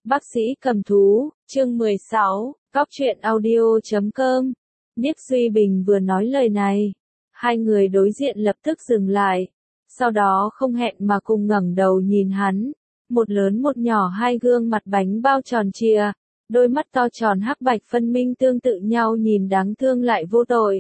Bác sĩ cầm thú, chương 16, Cóc truyện audio.com. Niếp Duy Bình vừa nói lời này, hai người đối diện lập tức dừng lại, sau đó không hẹn mà cùng ngẩng đầu nhìn hắn, một lớn một nhỏ, hai gương mặt bánh bao tròn trịa, đôi mắt to tròn hắc bạch phân minh tương tự nhau, nhìn đáng thương lại vô tội,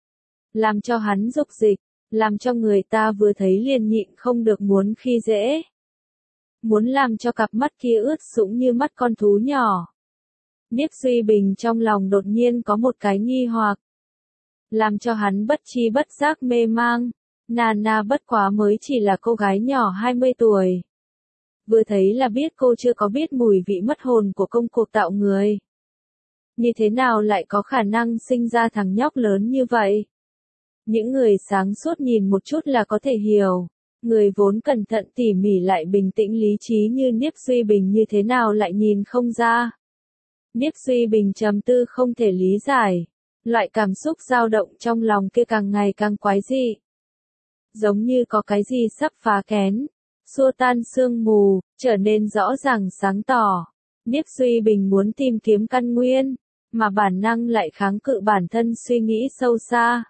làm cho hắn dục dịch, làm cho người ta vừa thấy liền nhịn không được muốn khi dễ. Muốn làm cho cặp mắt kia ướt sũng như mắt con thú nhỏ. Niếp Duy Bình trong lòng đột nhiên có một cái nghi hoặc, làm cho hắn bất tri bất giác mê mang. Nana bất quá mới chỉ là cô gái nhỏ 20 tuổi. Vừa thấy là biết cô chưa có biết mùi vị mất hồn của công cuộc tạo người. Như thế nào lại có khả năng sinh ra thằng nhóc lớn như vậy? Những người sáng suốt nhìn một chút là có thể hiểu. Người vốn cẩn thận tỉ mỉ lại bình tĩnh lý trí như Niếp Duy Bình như thế nào lại nhìn không ra. Niếp Duy Bình trầm tư không thể lý giải. Loại cảm xúc dao động trong lòng kia càng ngày càng quái dị. Giống như có cái gì sắp phá kén, xua tan sương mù, trở nên rõ ràng sáng tỏ. Niếp Duy Bình muốn tìm kiếm căn nguyên, mà bản năng lại kháng cự bản thân suy nghĩ sâu xa.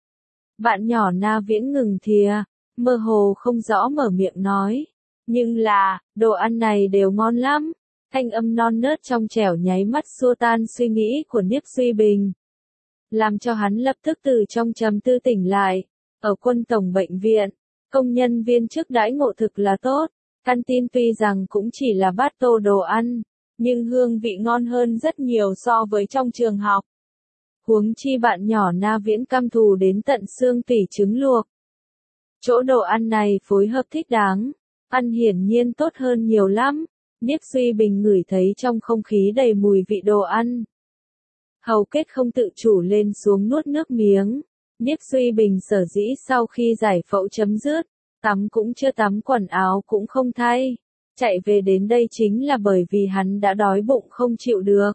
Bạn nhỏ Na Viễn ngừng thìa, mơ hồ không rõ mở miệng nói. Nhưng là, đồ ăn này đều ngon lắm. Thanh âm non nớt trong trẻo nháy mắt xua tan suy nghĩ của Niếp Duy Bình. Làm cho hắn lập tức từ trong trầm tư tỉnh lại. Ở Quân Tổng bệnh viện, công nhân viên chức đãi ngộ thực là tốt. Canteen tuy rằng cũng chỉ là bát tô đồ ăn, nhưng hương vị ngon hơn rất nhiều so với trong trường học. Huống chi bạn nhỏ Na Viễn căm thù đến tận xương tủy trứng luộc. Chỗ đồ ăn này phối hợp thích đáng, ăn hiển nhiên tốt hơn nhiều lắm. Niếp Duy Bình ngửi thấy trong không khí đầy mùi vị đồ ăn. Hầu kết không tự chủ lên xuống nuốt nước miếng. Niếp Duy Bình sở dĩ sau khi giải phẫu chấm dứt, tắm cũng chưa tắm, quần áo cũng không thay. Chạy về đến đây chính là bởi vì hắn đã đói bụng không chịu được.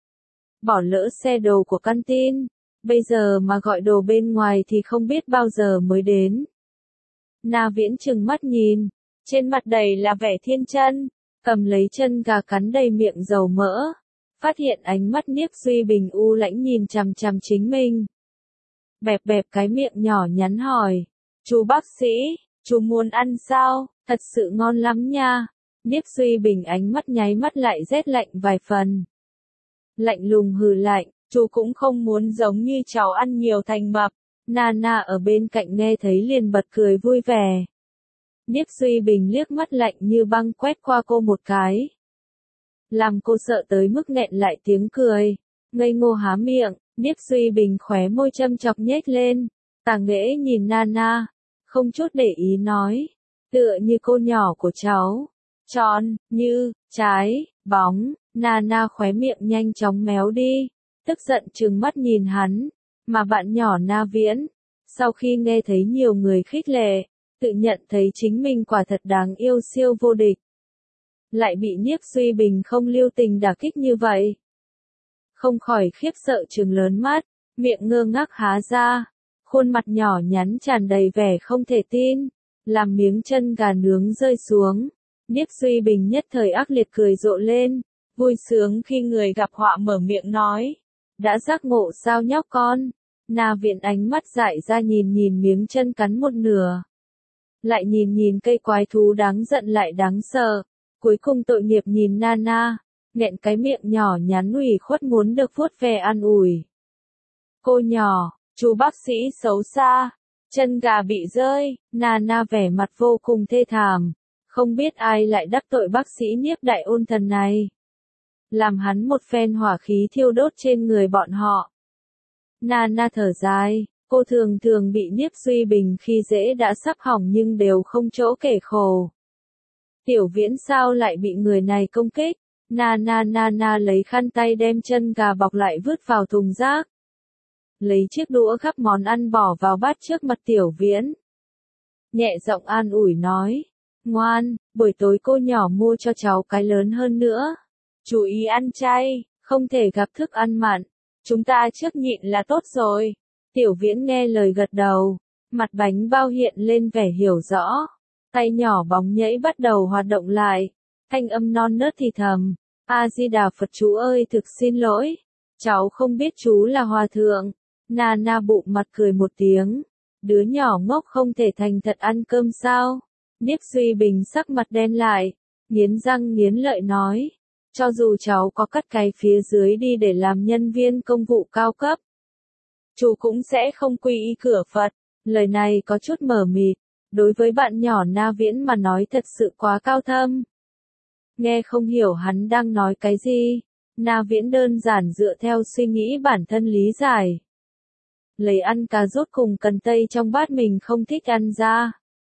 Bỏ lỡ xe đồ của canteen, bây giờ mà gọi đồ bên ngoài thì không biết bao giờ mới đến. Na Viễn trừng mắt nhìn, trên mặt đầy là vẻ thiên chân, cầm lấy chân gà cắn đầy miệng dầu mỡ, phát hiện ánh mắt Niếp Duy Bình u lãnh nhìn chằm chằm chính mình. Bẹp bẹp cái miệng nhỏ nhắn hỏi, chú bác sĩ, chú muốn ăn sao, thật sự ngon lắm nha. Niếp Duy Bình ánh mắt nháy mắt lại rét lạnh vài phần. Lạnh lùng hừ lạnh, chú cũng không muốn giống như cháu ăn nhiều thành mập. Nana ở bên cạnh nghe thấy liền bật cười vui vẻ. Niếp Duy Bình liếc mắt lạnh như băng quét qua cô một cái. Làm cô sợ tới mức nghẹn lại tiếng cười. Ngây ngô há miệng, Niếp Duy Bình khóe môi châm chọc nhếch lên. Tà nghễ nhìn Nana, không chút để ý nói. Tựa như cô nhỏ của cháu. Tròn, như, trái, bóng. Nana khóe miệng nhanh chóng méo đi. Tức giận trừng mắt nhìn hắn. Mà bạn nhỏ Na Viễn, sau khi nghe thấy nhiều người khích lệ, tự nhận thấy chính mình quả thật đáng yêu siêu vô địch. Lại bị Niếp Duy Bình không lưu tình đả kích như vậy. Không khỏi khiếp sợ trừng lớn mắt, miệng ngơ ngác há ra, khuôn mặt nhỏ nhắn tràn đầy vẻ không thể tin, làm miếng chân gà nướng rơi xuống. Niếp Duy Bình nhất thời ác liệt cười rộ lên, vui sướng khi người gặp họa mở miệng nói. Đã giác ngộ sao nhóc con? Na Viễn ánh mắt dại ra nhìn nhìn miếng chân cắn một nửa. Lại nhìn nhìn cây quái thú đáng giận lại đáng sợ. Cuối cùng tội nghiệp nhìn Nana, nghẹn cái miệng nhỏ nhắn ủy khuất muốn được vuốt ve an ủi. Cô nhỏ, chú bác sĩ xấu xa, chân gà bị rơi. Nana vẻ mặt vô cùng thê thảm. Không biết ai lại đắc tội bác sĩ Niếp đại ôn thần này. Làm hắn một phen hỏa khí thiêu đốt trên người bọn họ. Nana thở dài, cô thường thường bị Niếp Duy Bình khi dễ đã sắp hỏng nhưng đều không chỗ kể khổ. Tiểu Viễn sao lại bị người này công kích? Nana lấy khăn tay đem chân gà bọc lại vứt vào thùng rác. Lấy chiếc đũa gắp món ăn bỏ vào bát trước mặt Tiểu Viễn. Nhẹ giọng an ủi nói, ngoan, buổi tối cô nhỏ mua cho cháu cái lớn hơn nữa. Chú ý ăn chay, không thể gặp thức ăn mặn. Chúng ta trước nhịn là tốt rồi. Tiểu Viễn nghe lời gật đầu. Mặt bánh bao hiện lên vẻ hiểu rõ. Tay nhỏ bóng nhảy bắt đầu hoạt động lại. Thanh âm non nớt thì thầm. A Di Đà Phật, chú ơi thực xin lỗi, cháu không biết chú là hòa thượng. Nana bụng mặt cười một tiếng, đứa nhỏ ngốc không thể thành thật ăn cơm sao? Niếp Duy Bình sắc mặt đen lại, nghiến răng nghiến lợi nói, cho dù cháu có cắt cái phía dưới đi để làm nhân viên công vụ cao cấp, chú cũng sẽ không quy y cửa Phật. Lời này có chút mờ mịt, đối với bạn nhỏ Na Viễn mà nói thật sự quá cao thâm. Nghe không hiểu hắn đang nói cái gì, Na Viễn đơn giản dựa theo suy nghĩ bản thân lý giải. Lấy ăn cà rốt cùng cần tây trong bát mình không thích ăn ra.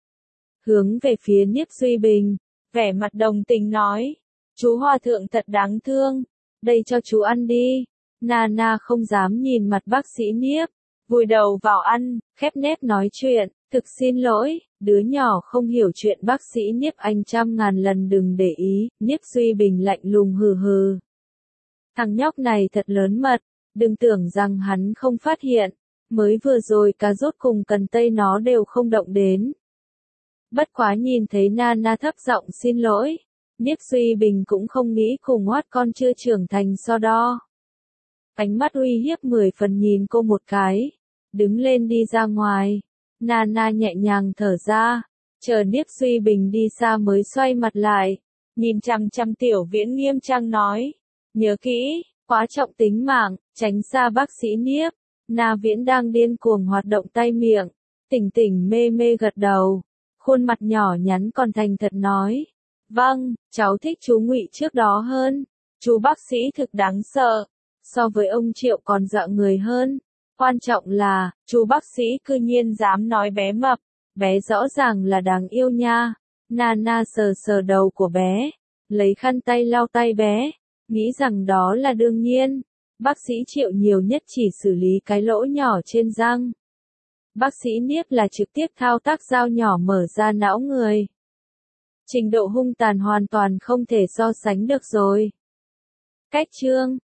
Hướng về phía Niếp Duy Bình, vẻ mặt đồng tình nói, chú hòa thượng thật đáng thương, đây cho chú ăn đi. Nana không dám nhìn mặt bác sĩ Niếp, vùi đầu vào ăn, khép nép nói chuyện, thực xin lỗi, đứa nhỏ không hiểu chuyện bác sĩ Niếp anh trăm ngàn lần đừng để ý. Niếp Duy Bình lạnh lùng hừ hừ. Thằng nhóc này thật lớn mật, đừng tưởng rằng hắn không phát hiện, mới vừa rồi cà rốt cùng cần tây nó đều không động đến. Bất quá nhìn thấy Nana thấp giọng xin lỗi, Niếp Duy Bình cũng không nghĩ cùng hoát con chưa trưởng thành so đo. Ánh mắt uy hiếp 10 phần nhìn cô một cái, đứng lên đi ra ngoài. Nana nhẹ nhàng thở ra, chờ Niếp Duy Bình đi xa mới xoay mặt lại, nhìn chằm chằm Tiểu Viễn nghiêm trang nói, nhớ kỹ, quá trọng tính mạng, tránh xa bác sĩ Niếp. Na Viễn đang điên cuồng hoạt động tay miệng, tỉnh tỉnh mê mê gật đầu, khuôn mặt nhỏ nhắn còn thành thật nói, vâng, cháu thích chú Ngụy trước đó hơn, chú bác sĩ thực đáng sợ, so với ông Triệu còn dọa người hơn. Quan trọng là, chú bác sĩ cư nhiên dám nói bé mập, bé rõ ràng là đáng yêu nha. Nana sờ sờ đầu của bé, lấy khăn tay lau tay bé, nghĩ rằng đó là đương nhiên. Bác sĩ Triệu nhiều nhất chỉ xử lý cái lỗ nhỏ trên răng. Bác sĩ Niếp là trực tiếp thao tác dao nhỏ mở ra não người. Trình độ hung tàn hoàn toàn không thể so sánh được rồi. Cách chương